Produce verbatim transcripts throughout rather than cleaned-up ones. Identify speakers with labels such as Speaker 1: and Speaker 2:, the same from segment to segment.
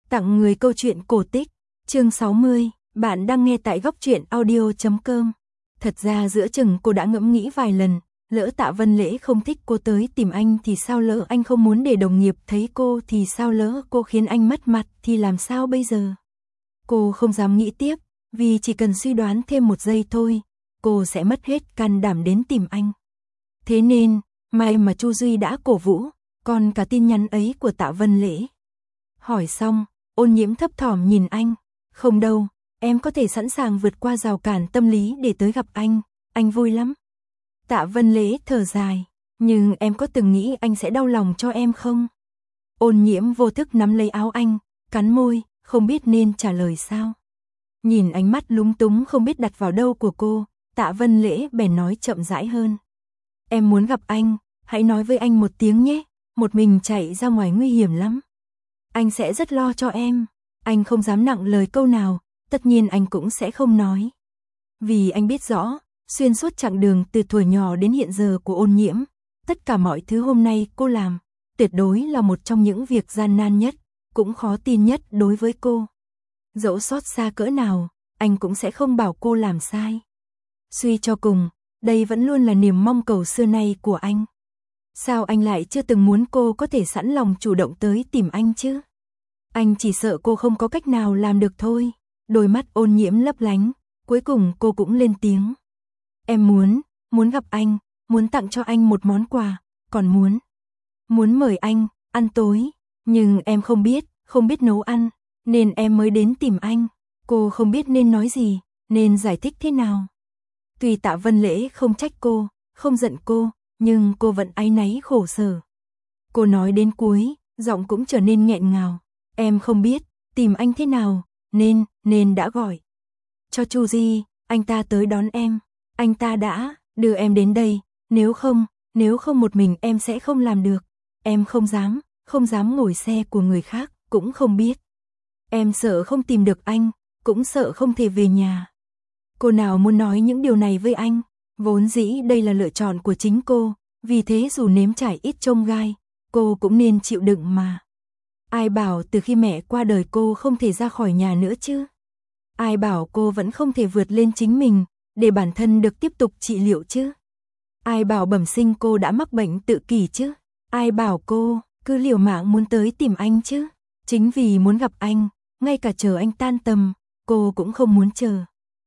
Speaker 1: Tặng người câu chuyện cổ tích, chương sáu mươi, bạn đang nghe tại góc truyện audio chấm com. Thật ra giữa chừng cô đã ngẫm nghĩ vài lần, lỡ Tạ Vân Lễ không thích cô tới tìm anh thì sao, lỡ anh không muốn để đồng nghiệp thấy cô thì sao, lỡ cô khiến anh mất mặt thì làm sao bây giờ. Cô không dám nghĩ tiếp, vì chỉ cần suy đoán thêm một giây thôi, cô sẽ mất hết can đảm đến tìm anh. Thế nên, may mà Chu Duy đã cổ vũ, còn cả tin nhắn ấy của Tạ Vân Lễ. Hỏi xong, Ôn Nhiễm thấp thỏm nhìn anh, không đâu, em có thể sẵn sàng vượt qua rào cản tâm lý để tới gặp anh, anh vui lắm. Tạ Vân Lễ thở dài, nhưng em có từng nghĩ anh sẽ đau lòng cho em không? Ôn Nhiễm vô thức nắm lấy áo anh, cắn môi, không biết nên trả lời sao. Nhìn ánh mắt lúng túng không biết đặt vào đâu của cô, Tạ Vân Lễ bèn nói chậm rãi hơn. Em muốn gặp anh, hãy nói với anh một tiếng nhé, một mình chạy ra ngoài nguy hiểm lắm. Anh sẽ rất lo cho em, anh không dám nặng lời câu nào, tất nhiên anh cũng sẽ không nói. Vì anh biết rõ, xuyên suốt chặng đường từ thuở nhỏ đến hiện giờ của Ôn Nhiễm, tất cả mọi thứ hôm nay cô làm, tuyệt đối là một trong những việc gian nan nhất, cũng khó tin nhất đối với cô. Dẫu xót xa cỡ nào, anh cũng sẽ không bảo cô làm sai. Suy cho cùng, đây vẫn luôn là niềm mong cầu xưa nay của anh. Sao anh lại chưa từng muốn cô có thể sẵn lòng chủ động tới tìm anh chứ? Anh chỉ sợ cô không có cách nào làm được thôi. Đôi mắt Ôn Nhiễm lấp lánh, cuối cùng cô cũng lên tiếng. Em muốn, muốn gặp anh, muốn tặng cho anh một món quà, còn muốn, muốn mời anh, ăn tối. Nhưng em không biết, không biết nấu ăn, nên em mới đến tìm anh. Cô không biết nên nói gì, nên giải thích thế nào. Tuy Tạ Vân Lễ không trách cô, không giận cô, nhưng cô vẫn áy náy khổ sở. Cô nói đến cuối, giọng cũng trở nên nghẹn ngào. Em không biết, tìm anh thế nào, nên, nên đã gọi cho Chu Di, anh ta tới đón em. Anh ta đã đưa em đến đây, nếu không, nếu không một mình em sẽ không làm được. Em không dám, không dám ngồi xe của người khác, cũng không biết. Em sợ không tìm được anh, cũng sợ không thể về nhà. Cô nào muốn nói những điều này với anh, vốn dĩ đây là lựa chọn của chính cô, vì thế dù nếm trải ít chông gai, cô cũng nên chịu đựng mà. Ai bảo từ khi mẹ qua đời cô không thể ra khỏi nhà nữa chứ? Ai bảo cô vẫn không thể vượt lên chính mình, để bản thân được tiếp tục trị liệu chứ? Ai bảo bẩm sinh cô đã mắc bệnh tự kỷ chứ? Ai bảo cô cứ liều mạng muốn tới tìm anh chứ? Chính vì muốn gặp anh, ngay cả chờ anh tan tầm, cô cũng không muốn chờ.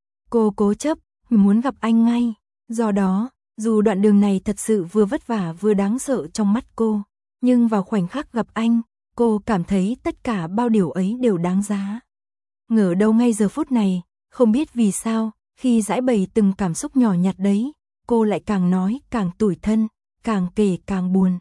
Speaker 1: Cô cố chấp, muốn gặp anh ngay. Do đó, dù đoạn đường này thật sự vừa vất vả vừa đáng sợ trong mắt cô, nhưng vào khoảnh khắc gặp anh, cô cảm thấy tất cả bao điều ấy đều đáng giá. Ngờ đâu ngay giờ phút này, không biết vì sao, khi giải bày từng cảm xúc nhỏ nhặt đấy, cô lại càng nói càng tủi thân, càng kể càng buồn.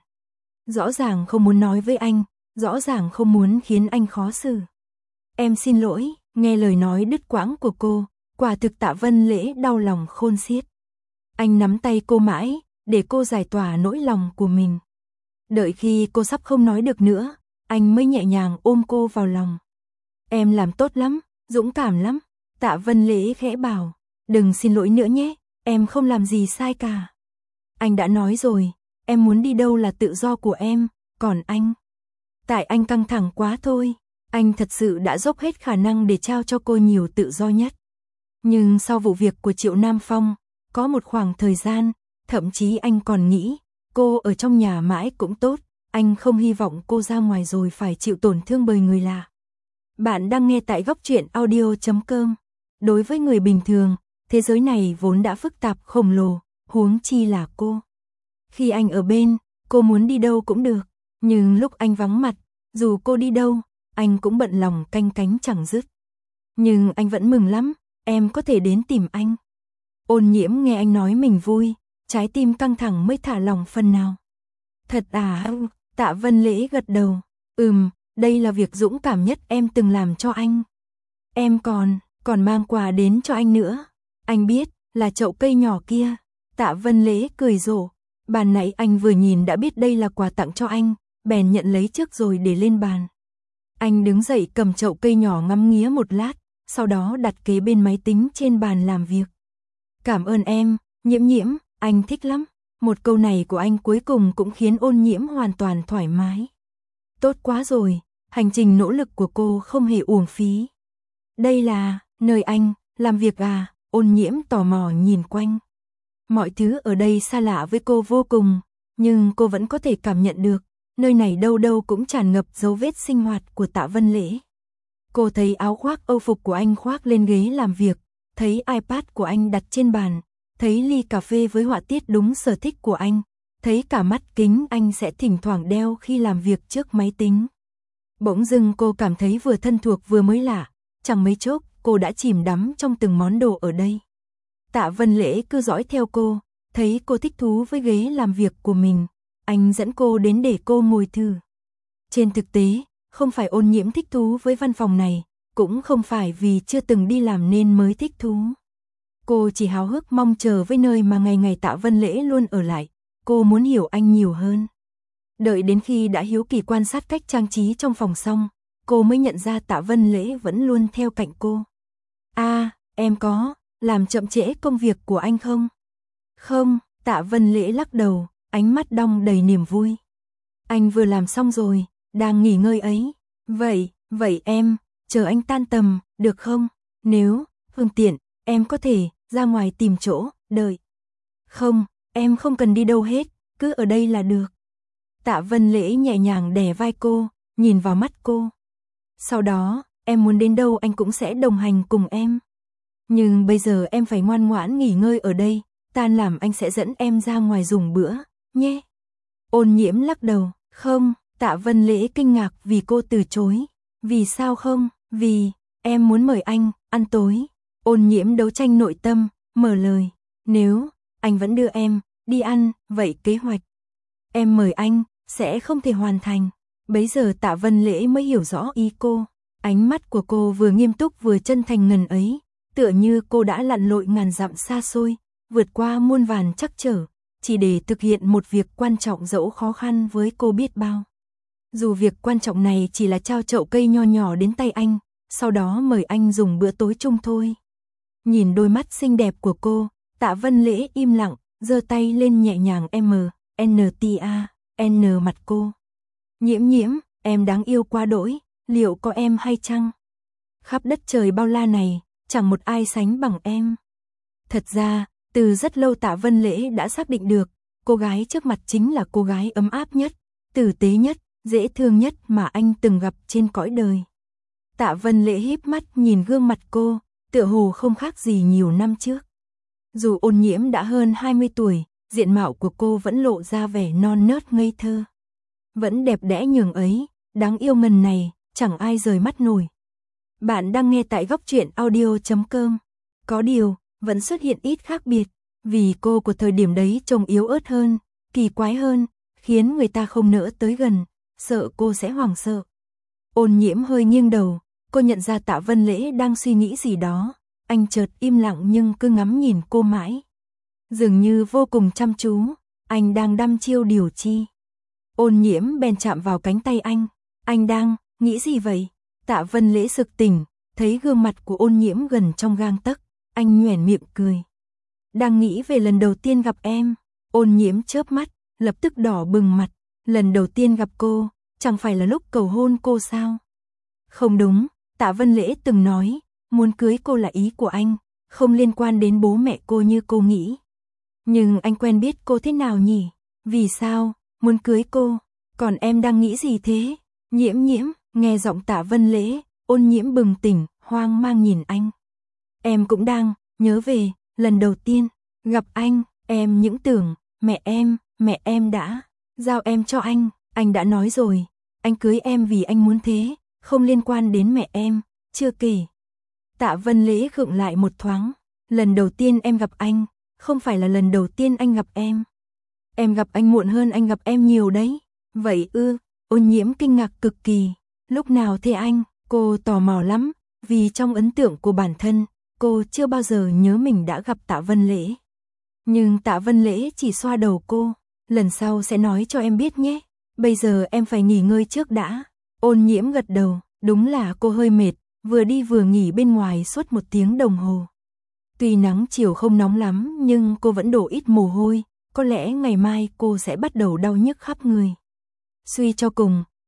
Speaker 1: Rõ ràng không muốn nói với anh, rõ ràng không muốn khiến anh khó xử. Em xin lỗi, nghe lời nói đứt quãng của cô, quả thực Tạ Vân Lễ đau lòng khôn xiết. Anh nắm tay cô mãi, để cô giải tỏa nỗi lòng của mình. Đợi khi cô sắp không nói được nữa, anh mới nhẹ nhàng ôm cô vào lòng. Em làm tốt lắm, dũng cảm lắm. Tạ Vân Lễ khẽ bảo, đừng xin lỗi nữa nhé, em không làm gì sai cả. Anh đã nói rồi, em muốn đi đâu là tự do của em, còn anh, tại anh căng thẳng quá thôi. Anh thật sự đã dốc hết khả năng để trao cho cô nhiều tự do nhất. Nhưng sau vụ việc của Triệu Nam Phong, có một khoảng thời gian, thậm chí anh còn nghĩ, cô ở trong nhà mãi cũng tốt, anh không hy vọng cô ra ngoài rồi phải chịu tổn thương bởi người lạ. Bạn đang nghe tại góc truyện audio chấm com. Đối với người bình thường, thế giới này vốn đã phức tạp khổng lồ, huống chi là cô. Khi anh ở bên, cô muốn đi đâu cũng được, nhưng lúc anh vắng mặt, dù cô đi đâu, anh cũng bận lòng canh cánh chẳng dứt. Nhưng anh vẫn mừng lắm, em có thể đến tìm anh. Ôn Nhiễm nghe anh nói mình vui, trái tim căng thẳng mới thả lòng phần nào. Thật à? Tạ Vân Lễ gật đầu. Ừm, đây là việc dũng cảm nhất em từng làm cho anh. Em còn, còn mang quà đến cho anh nữa. Anh biết, là chậu cây nhỏ kia. Tạ Vân Lễ cười rộ. Bàn nãy anh vừa nhìn đã biết đây là quà tặng cho anh, bèn nhận lấy trước rồi để lên bàn. Anh đứng dậy cầm chậu cây nhỏ ngắm nghía một lát, sau đó đặt kế bên máy tính trên bàn làm việc. Cảm ơn em, Nhiễm Nhiễm, anh thích lắm. Một câu này của anh cuối cùng cũng khiến Ôn Nhiễm hoàn toàn thoải mái. Tốt quá rồi, Hành trình nỗ lực của cô không hề uổng phí. Đây là nơi anh làm việc à? Ôn Nhiễm tò mò nhìn quanh. Mọi thứ ở đây xa lạ với cô vô cùng, nhưng cô vẫn có thể cảm nhận được, nơi này đâu đâu cũng tràn ngập dấu vết sinh hoạt của Tạ Vân Lễ. Cô thấy áo khoác âu phục của anh khoác lên ghế làm việc, thấy iPad của anh đặt trên bàn, thấy ly cà phê với họa tiết đúng sở thích của anh, thấy cả mắt kính anh sẽ thỉnh thoảng đeo khi làm việc trước máy tính. Bỗng dưng cô cảm thấy vừa thân thuộc vừa mới lạ, chẳng mấy chốc cô đã chìm đắm trong từng món đồ ở đây. Tạ Vân Lễ cứ dõi theo cô, thấy cô thích thú với ghế làm việc của mình, anh dẫn cô đến để cô ngồi thử. Trên thực tế, không phải Ôn Nhiễm thích thú với văn phòng này, cũng không phải vì chưa từng đi làm nên mới thích thú. Cô chỉ háo hức mong chờ với nơi mà ngày ngày Tạ Vân Lễ luôn ở lại, cô muốn hiểu anh nhiều hơn. Đợi đến khi đã hiếu kỳ quan sát cách trang trí trong phòng xong, cô mới nhận ra Tạ Vân Lễ vẫn luôn theo cạnh cô. À, em có làm chậm trễ công việc của anh không? Không, Tạ Vân Lễ lắc đầu, ánh mắt đong đầy niềm vui. Anh vừa làm xong rồi, đang nghỉ ngơi ấy. Vậy, vậy em, chờ anh tan tầm, được không? Nếu, phương tiện, em có thể ra ngoài tìm chỗ, đợi. Không, em không cần đi đâu hết, cứ ở đây là được. Tạ Vân Lễ nhẹ nhàng đè vai cô, nhìn vào mắt cô. Sau đó, em muốn đến đâu anh cũng sẽ đồng hành cùng em. Nhưng bây giờ em phải ngoan ngoãn nghỉ ngơi ở đây, tan làm anh sẽ dẫn em ra ngoài dùng bữa, nhé. Ôn Nhiễm lắc đầu, không, Tạ Vân Lễ kinh ngạc vì cô từ chối. Vì sao không? Vì, em muốn mời anh, ăn tối. Ôn Nhiễm đấu tranh nội tâm, mở lời, nếu, anh vẫn đưa em, đi ăn, vậy kế hoạch em mời anh, sẽ không thể hoàn thành. Bấy giờ Tạ Vân Lễ mới hiểu rõ ý cô. Ánh mắt của cô vừa nghiêm túc vừa chân thành ngần ấy, tựa như cô đã lặn lội ngàn dặm xa xôi, vượt qua muôn vàn trắc trở, chỉ để thực hiện một việc quan trọng dẫu khó khăn với cô biết bao. Dù việc quan trọng này chỉ là trao chậu cây nho nhỏ đến tay anh, sau đó mời anh dùng bữa tối chung thôi. Nhìn đôi mắt xinh đẹp của cô, Tạ Vân Lễ im lặng, giơ tay lên nhẹ nhàng M, N T A, N mặt cô. Nhiễm Nhiễm, em đáng yêu quá đỗi, liệu có em hay chăng? Khắp đất trời bao la này, chẳng một ai sánh bằng em. Thật ra, từ rất lâu Tạ Vân Lễ đã xác định được, cô gái trước mặt chính là cô gái ấm áp nhất, tử tế nhất, dễ thương nhất mà anh từng gặp trên cõi đời. Tạ Vân Lễ híp mắt nhìn gương mặt cô, tựa hồ không khác gì nhiều năm trước. Dù Ôn Nhiễm đã hơn hai mươi tuổi, diện mạo của cô vẫn lộ ra vẻ non nớt ngây thơ. Vẫn đẹp đẽ nhường ấy, đáng yêu ngần này, chẳng ai rời mắt nổi. Bạn đang nghe tại góc truyện audio chấm com. Có điều, vẫn xuất hiện ít khác biệt, vì cô của thời điểm đấy trông yếu ớt hơn, kỳ quái hơn, khiến người ta không nỡ tới gần, sợ cô sẽ hoảng sợ. Ôn Nhiễm hơi nghiêng đầu, cô nhận ra Tạ Vân Lễ đang suy nghĩ gì đó, anh chợt im lặng nhưng cứ ngắm nhìn cô mãi. Dường như vô cùng chăm chú, anh đang đăm chiêu điều chi. Ôn Nhiễm bèn chạm vào cánh tay anh, anh đang nghĩ gì vậy? Tạ Vân Lễ sực tỉnh, thấy gương mặt của Ôn Nhiễm gần trong gang tấc, anh nhoẻn miệng cười. Đang nghĩ về lần đầu tiên gặp em. Ôn Nhiễm chớp mắt, lập tức đỏ bừng mặt, lần đầu tiên gặp cô, chẳng phải là lúc cầu hôn cô sao? Không đúng, Tạ Vân Lễ từng nói, muốn cưới cô là ý của anh, không liên quan đến bố mẹ cô như cô nghĩ. Nhưng anh quen biết cô thế nào nhỉ? Vì sao, muốn cưới cô, còn em đang nghĩ gì thế? Nhiễm Nhiễm, nghe giọng Tạ Vân Lễ, Ôn Nhiễm bừng tỉnh, hoang mang nhìn anh. Em cũng đang nhớ về lần đầu tiên gặp anh, em những tưởng mẹ em, mẹ em đã giao em cho anh, anh đã nói rồi, anh cưới em vì anh muốn thế, không liên quan đến mẹ em, chưa kể. Tạ Vân Lễ khựng lại một thoáng, lần đầu tiên em gặp anh, không phải là lần đầu tiên anh gặp em. Em gặp anh muộn hơn anh gặp em nhiều đấy. Vậy ư? Ôn Nhiễm kinh ngạc cực kỳ. Lúc nào thế anh? Cô tò mò lắm, vì trong ấn tượng của bản thân, cô chưa bao giờ nhớ mình đã gặp Tạ Vân Lễ. Nhưng Tạ Vân Lễ chỉ xoa đầu cô, lần sau sẽ nói cho em biết nhé. Bây giờ em phải nghỉ ngơi trước đã. Ôn Nhiễm gật đầu, đúng là cô hơi mệt, vừa đi vừa nghỉ bên ngoài suốt một tiếng đồng hồ. Tuy nắng chiều không nóng lắm nhưng cô vẫn đổ ít mồ hôi, có lẽ ngày mai cô sẽ bắt đầu đau nhức khắp người. Suy cho cùng,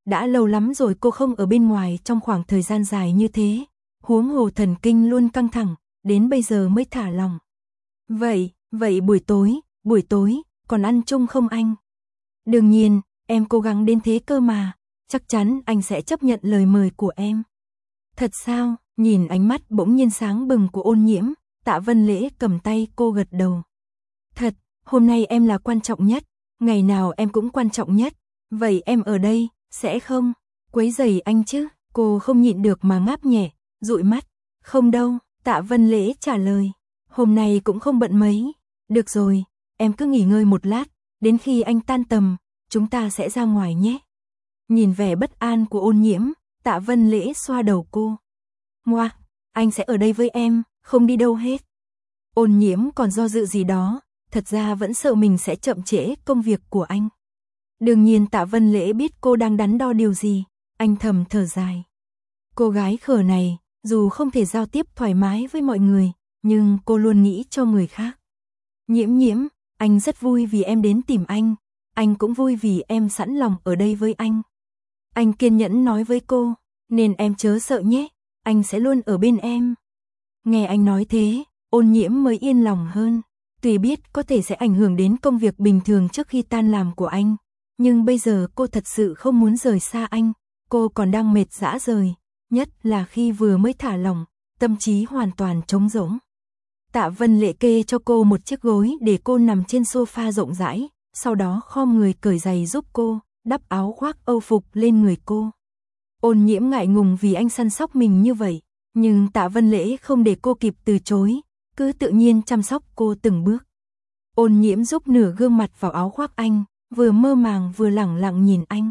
Speaker 1: đã lâu lắm rồi cô không ở bên ngoài trong khoảng thời gian dài như thế, huống hồ thần kinh luôn căng thẳng, đến bây giờ mới thả lòng. Vậy, vậy buổi tối, buổi tối, còn ăn chung không anh? Đương nhiên, em cố gắng đến thế cơ mà, chắc chắn anh sẽ chấp nhận lời mời của em. Thật sao? Nhìn ánh mắt bỗng nhiên sáng bừng của Ôn Nhiễm, Tạ Vân Lễ cầm tay cô gật đầu. Thật, hôm nay em là quan trọng nhất, ngày nào em cũng quan trọng nhất, vậy em ở đây, sẽ không quấy rầy anh chứ? Cô không nhịn được mà ngáp nhẹ, dụi mắt. Không đâu, Tạ Vân Lễ trả lời, hôm nay cũng không bận mấy. Được rồi, em cứ nghỉ ngơi một lát, đến khi anh tan tầm, chúng ta sẽ ra ngoài nhé. Nhìn vẻ bất an của Ôn Nhiễm, Tạ Vân Lễ xoa đầu cô. Ngoa, anh sẽ ở đây với em, không đi đâu hết. Ôn Nhiễm còn do dự gì đó, thật ra vẫn sợ mình sẽ chậm trễ công việc của anh. Đương nhiên Tạ Vân Lễ biết cô đang đắn đo điều gì, anh thầm thở dài. Cô gái khờ này, dù không thể giao tiếp thoải mái với mọi người, nhưng cô luôn nghĩ cho người khác. Nhiễm Nhiễm, anh rất vui vì em đến tìm anh, anh cũng vui vì em sẵn lòng ở đây với anh. Anh kiên nhẫn nói với cô, nên em chớ sợ nhé, anh sẽ luôn ở bên em. Nghe anh nói thế, Ôn Nhiễm mới yên lòng hơn. Tuy biết có thể sẽ ảnh hưởng đến công việc bình thường trước khi tan làm của anh, nhưng bây giờ cô thật sự không muốn rời xa anh, cô còn đang mệt rã rời, nhất là khi vừa mới thả lỏng, tâm trí hoàn toàn trống rỗng. Tạ Vân Lễ kê cho cô một chiếc gối để cô nằm trên sofa rộng rãi, sau đó khom người cởi giày giúp cô, đắp áo khoác âu phục lên người cô. Ôn Nhiễm ngại ngùng vì anh săn sóc mình như vậy, nhưng Tạ Vân Lễ không để cô kịp từ chối, cứ tự nhiên chăm sóc cô từng bước. Ôn Nhiễm giúp nửa gương mặt vào áo khoác anh, vừa mơ màng vừa lẳng lặng nhìn anh.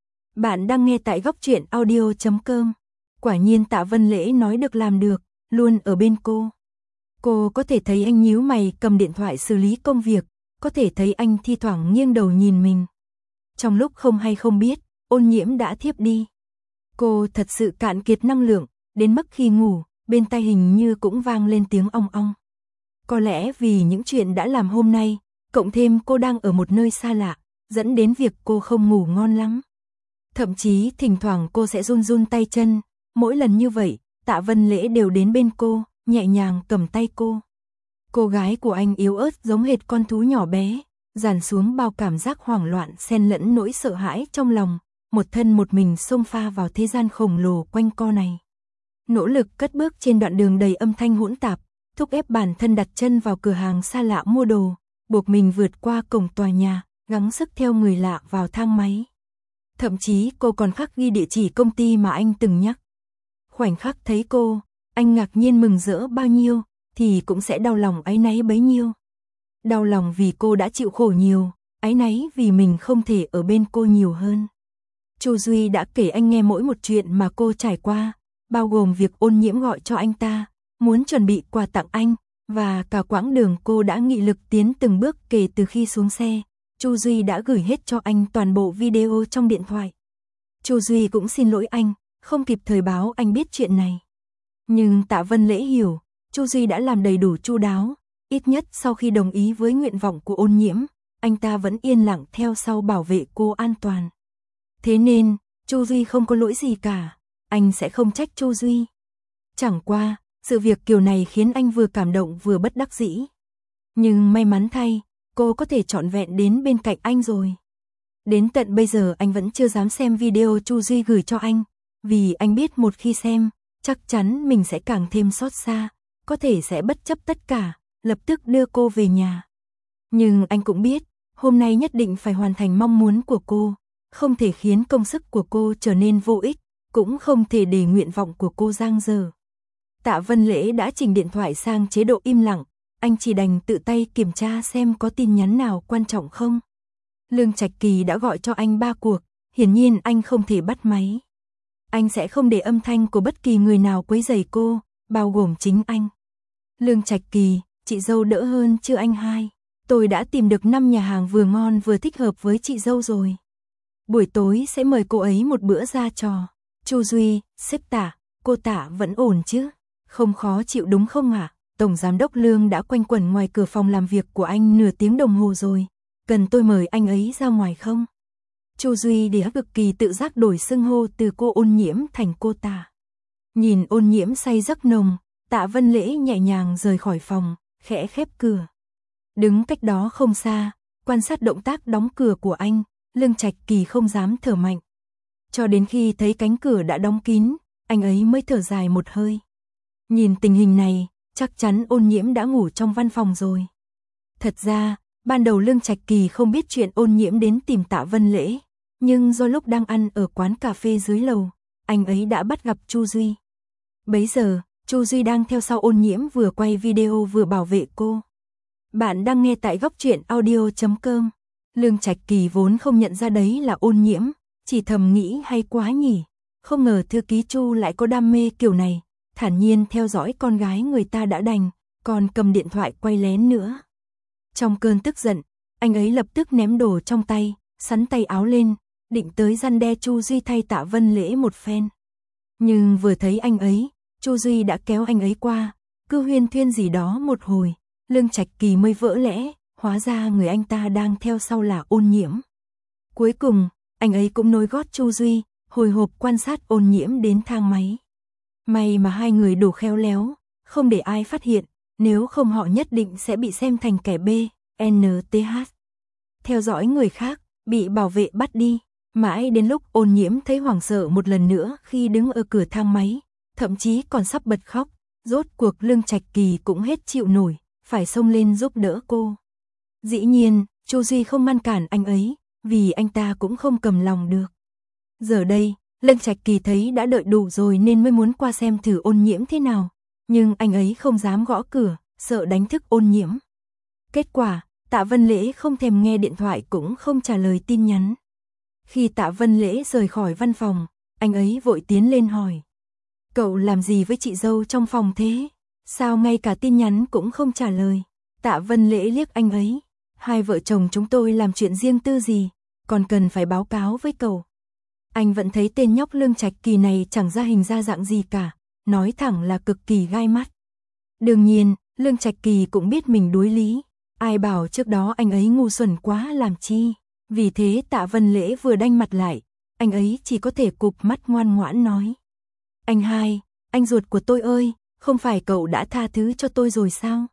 Speaker 1: Bạn đang nghe tại góc truyện audio chấm com. Quả nhiên Tạ Vân Lễ nói được làm được, luôn ở bên cô. Cô có thể thấy anh nhíu mày cầm điện thoại xử lý công việc, có thể thấy anh thi thoảng nghiêng đầu nhìn mình. Trong lúc không hay không biết, Ôn Nhiễm đã thiếp đi. Cô thật sự cạn kiệt năng lượng, đến mức khi ngủ, bên tai hình như cũng vang lên tiếng ong ong. Có lẽ vì những chuyện đã làm hôm nay, cộng thêm cô đang ở một nơi xa lạ, dẫn đến việc cô không ngủ ngon lắm. Thậm chí thỉnh thoảng cô sẽ run run tay chân, mỗi lần như vậy, Tạ Vân Lễ đều đến bên cô, nhẹ nhàng cầm tay cô. Cô gái của anh yếu ớt giống hệt con thú nhỏ bé, dàn xuống bao cảm giác hoảng loạn xen lẫn nỗi sợ hãi trong lòng, một thân một mình xông pha vào thế gian khổng lồ quanh co này. Nỗ lực cất bước trên đoạn đường đầy âm thanh hỗn tạp, thúc ép bản thân đặt chân vào cửa hàng xa lạ mua đồ, buộc mình vượt qua cổng tòa nhà, gắng sức theo người lạ vào thang máy. Thậm chí cô còn khắc ghi địa chỉ công ty mà anh từng nhắc. Khoảnh khắc thấy cô, anh ngạc nhiên mừng rỡ bao nhiêu, thì cũng sẽ đau lòng áy náy bấy nhiêu. Đau lòng vì cô đã chịu khổ nhiều, áy náy vì mình không thể ở bên cô nhiều hơn. Chu Duy đã kể anh nghe mỗi một chuyện mà cô trải qua, bao gồm việc Ôn Nhiễm gọi cho anh ta, muốn chuẩn bị quà tặng anh, và cả quãng đường cô đã nghị lực tiến từng bước kể từ khi xuống xe. Chu Duy đã gửi hết cho anh toàn bộ video trong điện thoại. Chu Duy cũng xin lỗi anh, không kịp thời báo anh biết chuyện này. Nhưng Tạ Vân Lễ hiểu, Chu Duy đã làm đầy đủ chu đáo, ít nhất sau khi đồng ý với nguyện vọng của Ôn Nhiễm, anh ta vẫn yên lặng theo sau bảo vệ cô an toàn. Thế nên, Chu Duy không có lỗi gì cả, anh sẽ không trách Chu Duy. Chẳng qua, sự việc kiểu này khiến anh vừa cảm động vừa bất đắc dĩ. Nhưng may mắn thay, cô có thể trọn vẹn đến bên cạnh anh rồi. Đến tận bây giờ anh vẫn chưa dám xem video Chu Duy gửi cho anh, vì anh biết một khi xem, chắc chắn mình sẽ càng thêm xót xa, có thể sẽ bất chấp tất cả, lập tức đưa cô về nhà. Nhưng anh cũng biết, hôm nay nhất định phải hoàn thành mong muốn của cô, không thể khiến công sức của cô trở nên vô ích, cũng không thể để nguyện vọng của cô dang dở. Tạ Vân Lễ đã chỉnh điện thoại sang chế độ im lặng, anh chỉ đành tự tay kiểm tra xem có tin nhắn nào quan trọng không. Lương Trạch Kỳ đã gọi cho anh ba cuộc, hiển nhiên anh không thể bắt máy. Anh sẽ không để âm thanh của bất kỳ người nào quấy rầy cô, bao gồm chính anh. Lương Trạch Kỳ, chị dâu đỡ hơn chưa anh hai? Tôi đã tìm được năm nhà hàng vừa ngon vừa thích hợp với chị dâu rồi. Buổi tối sẽ mời cô ấy một bữa ra trò. Chu Duy, sếp Tạ, cô Tạ vẫn ổn chứ? Không khó chịu đúng không ạ? À? Tổng giám đốc Lương đã quanh quẩn ngoài cửa phòng làm việc của anh nửa tiếng đồng hồ rồi. Cần tôi mời anh ấy ra ngoài không? Chu Duy Đĩa cực kỳ tự giác đổi xưng hô từ cô Ôn Nhiễm thành cô ta. Nhìn Ôn Nhiễm say giấc nồng, Tạ Vân Lễ nhẹ nhàng rời khỏi phòng, khẽ khép cửa. Đứng cách đó không xa, quan sát động tác đóng cửa của anh, Lương Trạch Kỳ không dám thở mạnh. Cho đến khi thấy cánh cửa đã đóng kín, anh ấy mới thở dài một hơi. Nhìn tình hình này, chắc chắn Ôn Nhiễm đã ngủ trong văn phòng rồi. Thật ra, ban đầu Lương Trạch Kỳ không biết chuyện Ôn Nhiễm đến tìm Tạ Vân Lễ, nhưng do lúc đang ăn ở quán cà phê dưới lầu, anh ấy đã bắt gặp Chu Duy. Bấy giờ, Chu Duy đang theo sau Ôn Nhiễm vừa quay video vừa bảo vệ cô. Bạn đang nghe tại góc truyện audio chấm com. Lương Trạch Kỳ vốn không nhận ra đấy là Ôn Nhiễm, chỉ thầm nghĩ hay quá nhỉ, không ngờ thư ký Chu lại có đam mê kiểu này, thản nhiên theo dõi con gái người ta đã đành, còn cầm điện thoại quay lén nữa. Trong cơn tức giận, anh ấy lập tức ném đồ trong tay, sắn tay áo lên, định tới răn đe Chu Duy thay Tạ Vân Lễ một phen. Nhưng vừa thấy anh ấy, Chu Duy đã kéo anh ấy qua, cứ huyên thuyên gì đó một hồi, Lương Trạch Kỳ mới vỡ lẽ, hóa ra người anh ta đang theo sau là Ôn Nhiễm. Cuối cùng, anh ấy cũng nối gót Chu Duy, hồi hộp quan sát Ôn Nhiễm đến thang máy. May mà hai người đủ khéo léo, không để ai phát hiện, nếu không họ nhất định sẽ bị xem thành kẻ B, en tê hát. Theo dõi người khác, bị bảo vệ bắt đi, mãi đến lúc Ôn Nhiễm thấy hoảng sợ một lần nữa khi đứng ở cửa thang máy, thậm chí còn sắp bật khóc, rốt cuộc Lương Trạch Kỳ cũng hết chịu nổi, phải xông lên giúp đỡ cô. Dĩ nhiên, Chu Duy không ngăn cản anh ấy, vì anh ta cũng không cầm lòng được. Giờ đây, Lương Trạch Kỳ thấy đã đợi đủ rồi nên mới muốn qua xem thử Ôn Nhiễm thế nào, nhưng anh ấy không dám gõ cửa, sợ đánh thức Ôn Nhiễm. Kết quả, Tạ Vân Lễ không thèm nghe điện thoại cũng không trả lời tin nhắn. Khi Tạ Vân Lễ rời khỏi văn phòng, anh ấy vội tiến lên hỏi. Cậu làm gì với chị dâu trong phòng thế? Sao ngay cả tin nhắn cũng không trả lời? Tạ Vân Lễ liếc anh ấy. Hai vợ chồng chúng tôi làm chuyện riêng tư gì, còn cần phải báo cáo với cậu. Anh vẫn thấy tên nhóc Lương Trạch Kỳ này chẳng ra hình ra dạng gì cả, nói thẳng là cực kỳ gai mắt. Đương nhiên, Lương Trạch Kỳ cũng biết mình đuối lý, ai bảo trước đó anh ấy ngu xuẩn quá làm chi. Vì thế Tạ Vân Lễ vừa đanh mặt lại, anh ấy chỉ có thể cụp mắt ngoan ngoãn nói. Anh hai, anh ruột của tôi ơi, không phải cậu đã tha thứ cho tôi rồi sao?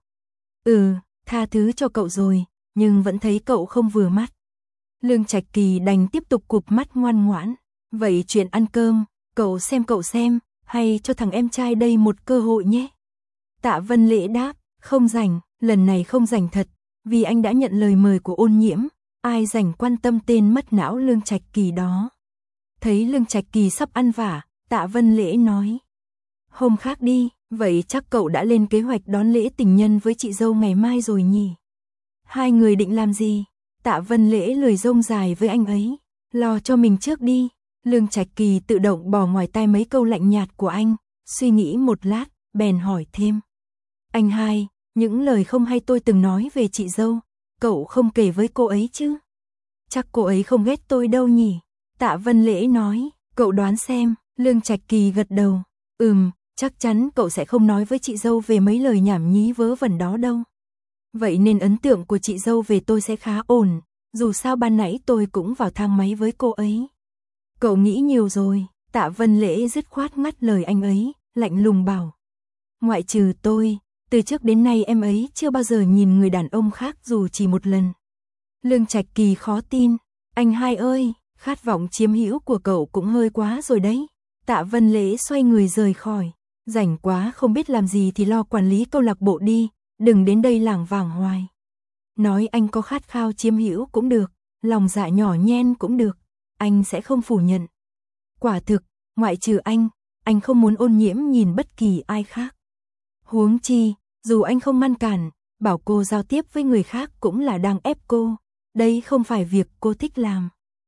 Speaker 1: Ừ, tha thứ cho cậu rồi, nhưng vẫn thấy cậu không vừa mắt. Lương Trạch Kỳ đành tiếp tục cụp mắt ngoan ngoãn. Vậy chuyện ăn cơm, cậu xem cậu xem, hay cho thằng em trai đây một cơ hội nhé. Tạ Vân Lễ đáp, không rảnh, lần này không rảnh thật, vì anh đã nhận lời mời của Ôn Nhiễm, ai rảnh quan tâm tên mất não Lương Trạch Kỳ đó. Thấy Lương Trạch Kỳ sắp ăn vả, Tạ Vân Lễ nói. Hôm khác đi, vậy chắc cậu đã lên kế hoạch đón lễ tình nhân với chị dâu ngày mai rồi nhỉ? Hai người định làm gì? Tạ Vân Lễ lười rông dài với anh ấy. Lo cho mình trước đi. Lương Trạch Kỳ tự động bỏ ngoài tai mấy câu lạnh nhạt của anh, suy nghĩ một lát, bèn hỏi thêm. Anh hai, những lời không hay tôi từng nói về chị dâu, cậu không kể với cô ấy chứ? Chắc cô ấy không ghét tôi đâu nhỉ? Tạ Vân Lễ nói, cậu đoán xem. Lương Trạch Kỳ gật đầu. Ừm, chắc chắn cậu sẽ không nói với chị dâu về mấy lời nhảm nhí vớ vẩn đó đâu. Vậy nên ấn tượng của chị dâu về tôi sẽ khá ổn, dù sao ban nãy tôi cũng vào thang máy với cô ấy. Cậu nghĩ nhiều rồi. Tạ Vân Lễ dứt khoát ngắt lời anh ấy, lạnh lùng bảo. Ngoại trừ tôi, từ trước đến nay em ấy chưa bao giờ nhìn người đàn ông khác dù chỉ một lần. Lương Trạch Kỳ khó tin. Anh hai ơi, khát vọng chiếm hữu của cậu cũng hơi quá rồi đấy. Tạ Vân Lễ xoay người rời khỏi. Rảnh quá không biết làm gì thì lo quản lý câu lạc bộ đi, đừng đến đây lảng vảng hoài. Nói anh có khát khao chiếm hữu cũng được, lòng dạ nhỏ nhen cũng được, anh sẽ không phủ nhận. Quả thực, ngoại trừ anh, anh không muốn Ôn Nhiễm nhìn bất kỳ ai khác. Huống chi, dù anh không ngăn cản, bảo cô giao tiếp với người khác cũng là đang ép cô, đây không phải việc cô thích làm.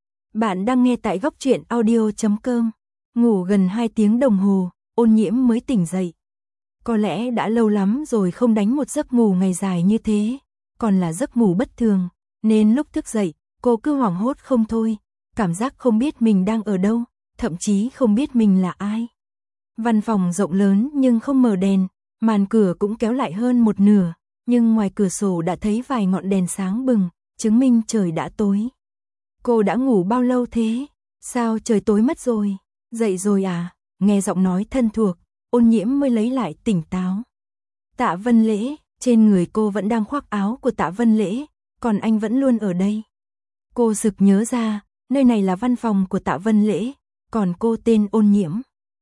Speaker 1: Bạn đang nghe tại góc truyện audio chấm com. Ngủ gần hai tiếng đồng hồ, Ôn Nhiễm mới tỉnh dậy. Có lẽ đã lâu lắm rồi không đánh một giấc ngủ ngày dài như thế, còn là giấc ngủ bất thường, nên lúc thức dậy, cô cứ hoảng hốt không thôi, cảm giác không biết mình đang ở đâu, thậm chí không biết mình là ai. Văn phòng rộng lớn nhưng không mở đèn, màn cửa cũng kéo lại hơn một nửa, nhưng ngoài cửa sổ đã thấy vài ngọn đèn sáng bừng, chứng minh trời đã tối. cô đã ngủ bao lâu thế? Sao trời tối mất rồi? Dậy rồi à? Nghe giọng nói thân thuộc, Ôn Nhiễm mới lấy lại tỉnh táo. Tạ Vân Lễ, trên người cô vẫn đang khoác áo của Tạ Vân Lễ, còn anh vẫn luôn ở đây. Cô sực nhớ ra, nơi này là văn phòng của Tạ Vân Lễ, còn cô tên Ôn Nhiễm.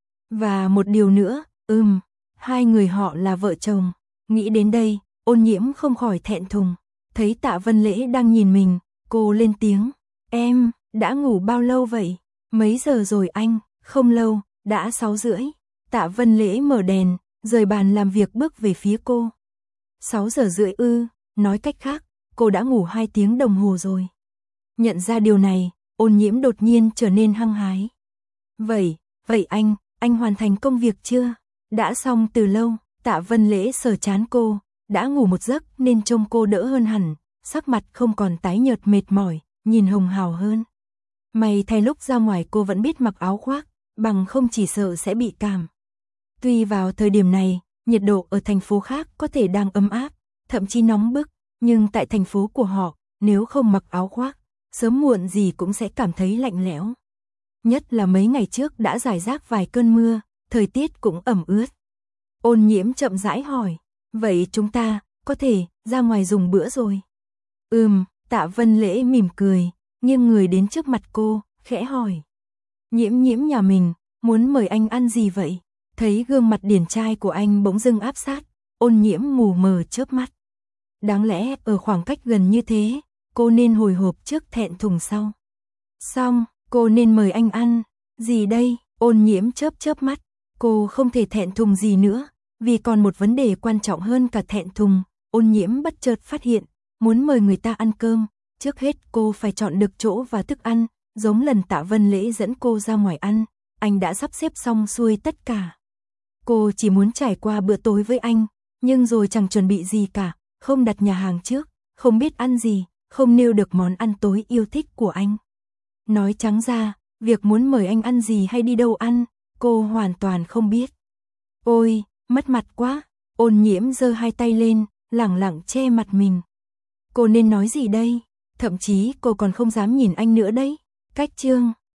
Speaker 1: Và một điều nữa, ừm, hai người họ là vợ chồng. Nghĩ đến đây, Ôn Nhiễm không khỏi thẹn thùng. Thấy Tạ Vân Lễ đang nhìn mình, cô lên tiếng. Em, đã ngủ bao lâu vậy? Mấy giờ rồi anh? Không lâu, đã sáu rưỡi. Tạ Vân Lễ mở đèn, rời bàn làm việc bước về phía cô. Sáu giờ rưỡi ư, nói cách khác, cô đã ngủ hai tiếng đồng hồ rồi. Nhận ra điều này, Ôn Nhiễm đột nhiên trở nên hăng hái. Vậy, vậy anh, anh hoàn thành công việc chưa? Đã xong từ lâu. Tạ Vân Lễ sờ trán cô, đã ngủ một giấc nên trông cô đỡ hơn hẳn, sắc mặt không còn tái nhợt mệt mỏi, nhìn hồng hào hơn. May thay lúc ra ngoài cô vẫn biết mặc áo khoác, bằng không chỉ sợ sẽ bị cảm. Tuy vào thời điểm này, nhiệt độ ở thành phố khác có thể đang ấm áp, thậm chí nóng bức, nhưng tại thành phố của họ, nếu không mặc áo khoác, sớm muộn gì cũng sẽ cảm thấy lạnh lẽo. Nhất là mấy ngày trước đã rải rác vài cơn mưa, thời tiết cũng ẩm ướt. Ôn Nhiễm chậm rãi hỏi, vậy chúng ta, có thể, ra ngoài dùng bữa rồi? Ừm, Tạ Vân Lễ mỉm cười, nghiêng người đến trước mặt cô, khẽ hỏi. Nhiễm Nhiễm nhà mình, muốn mời anh ăn gì vậy? Thấy gương mặt điển trai của anh bỗng dưng áp sát, Ôn Nhiễm mù mờ chớp mắt. Đáng lẽ ở khoảng cách gần như thế, cô nên hồi hộp trước thẹn thùng sau. Xong, cô nên mời anh ăn. Gì đây? Ôn Nhiễm chớp chớp mắt. Cô không thể thẹn thùng gì nữa, vì còn một vấn đề quan trọng hơn cả thẹn thùng. Ôn Nhiễm bất chợt phát hiện, muốn mời người ta ăn cơm, trước hết cô phải chọn được chỗ và thức ăn, giống lần Tạ Vân Lễ dẫn cô ra ngoài ăn, anh đã sắp xếp xong xuôi tất cả. Cô chỉ muốn trải qua bữa tối với anh, nhưng rồi chẳng chuẩn bị gì cả, không đặt nhà hàng trước, không biết ăn gì, không nêu được món ăn tối yêu thích của anh. Nói trắng ra, việc muốn mời anh ăn gì hay đi đâu ăn, cô hoàn toàn không biết. Ôi, mất mặt quá. Ôn Nhiễm giơ hai tay lên, lẳng lặng che mặt mình. Cô nên nói gì đây? Thậm chí cô còn không dám nhìn anh nữa đấy. Cách chương